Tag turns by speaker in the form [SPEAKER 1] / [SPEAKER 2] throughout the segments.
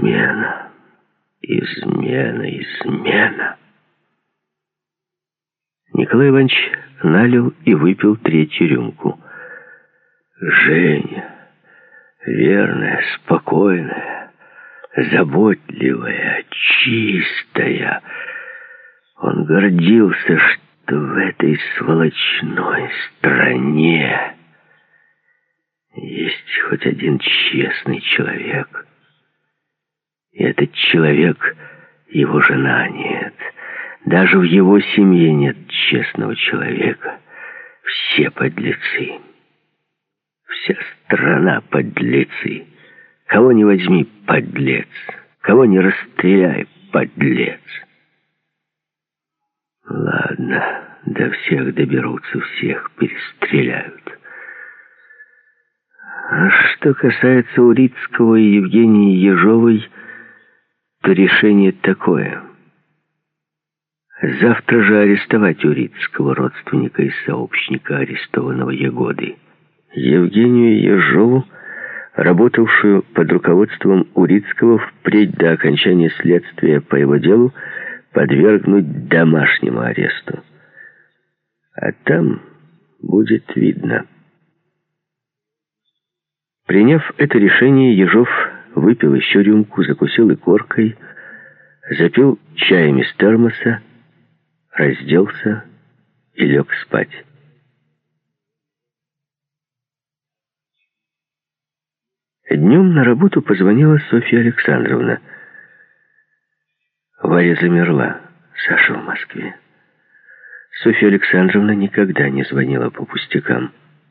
[SPEAKER 1] измена, измена, измена. Николай Иванович налил и выпил третью рюмку. Женя, верная, спокойная, заботливая, чистая. Он гордился, что в этой сволочной стране есть хоть один честный человек. И этот человек — его жена. Нет. Даже в его семье нет честного человека. Все подлецы. Вся страна подлецы. Кого не возьми, подлец. Кого не расстреляй, подлец. Ладно, до всех доберутся, всех перестреляют. А что касается Урицкого и Евгении Ежовой, то решение такое. Завтра же арестовать Урицкого, родственника и сообщника арестованного Ягоды. Евгению Ежову, работавшую под руководством Урицкого, впредь до окончания следствия по его делу, подвергнуть домашнему аресту. А там будет видно. Приняв это решение, Ежов выпил еще рюмку, закусил икоркой, запил чаем из термоса, разделся и лег спать. Днем на работу позвонила Софья Александровна. Варя замерла. Саша в Москве. Софья Александровна никогда не звонила по пустякам.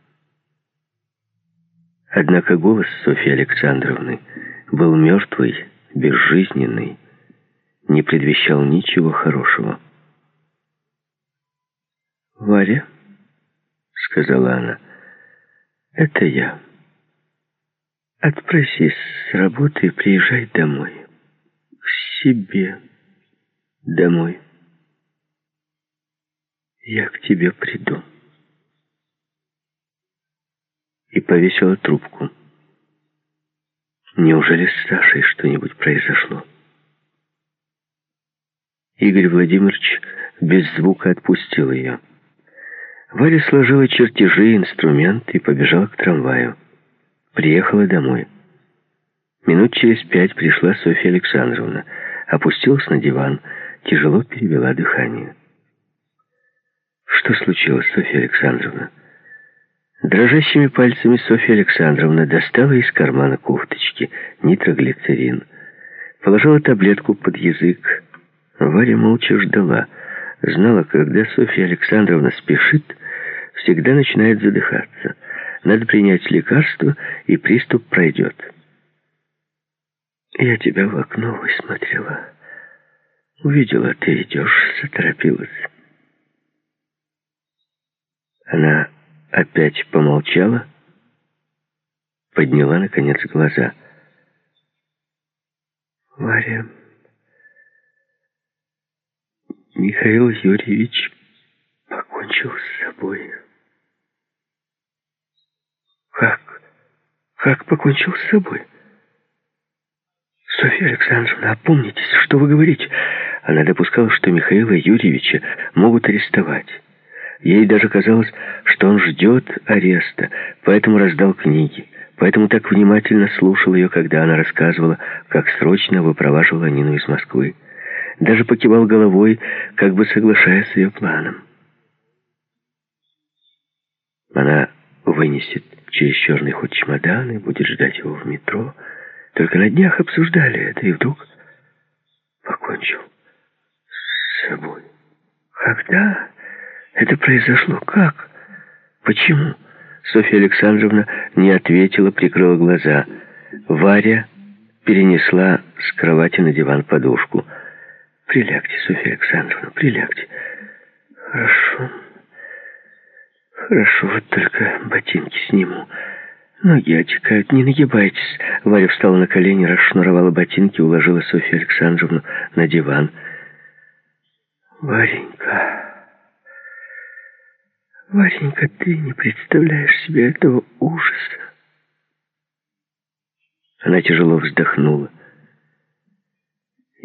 [SPEAKER 1] Однако голос Софьи Александровны был мертвый, безжизненный, не предвещал ничего хорошего. «Варя», — сказала она, — «это я. Отпросись с работы и приезжай домой. К себе. Домой. Я к тебе приду». И повесила трубку. Неужели с Сашей что-нибудь произошло? Игорь Владимирович без звука отпустил ее. Варя сложила чертежи, инструмент и побежала к трамваю. Приехала домой. Минут через 5 пришла Софья Александровна. Опустилась на диван, тяжело перевела дыхание. «Что случилось, Софья Александровна?» Дрожащими пальцами Софья Александровна достала из кармана кофточки нитроглицерин, положила таблетку под язык. Варя молча ждала. Знала, когда Софья Александровна спешит, всегда начинает задыхаться. Надо принять лекарство, и приступ пройдет. «Я тебя в окно высмотрела. Увидела, ты идешь, заторопилась». Она опять помолчала, подняла, наконец, глаза. «Варя, Михаил Юрьевич покончил с собой». «Как покончил с собой?» «Софья Александровна, опомнитесь, что вы говорите?» Она допускала, что Михаила Юрьевича могут арестовать. Ей даже казалось, что он ждет ареста, поэтому раздал книги, поэтому так внимательно слушал ее, когда она рассказывала, как срочно выпроваживала Нину из Москвы. Даже покивал головой, как бы соглашаясь с ее планом. Она вынесет через черный ход чемодан и будет ждать его в метро. Только на днях обсуждали это, и вдруг покончил с собой. Когда это произошло? Как? Почему? Софья Александровна не ответила, прикрыла глаза. Варя перенесла с кровати на диван подушку. «Прилягте, Софья Александровна, прилягте». «Хорошо. Хорошо, вот только ботинки сниму. Ноги отекают, не нагибайтесь». Варя встала на колени, расшнуровала ботинки, уложила Софью Александровну на диван. «Варенька, Варенька, ты не представляешь себе этого ужаса». Она тяжело вздохнула.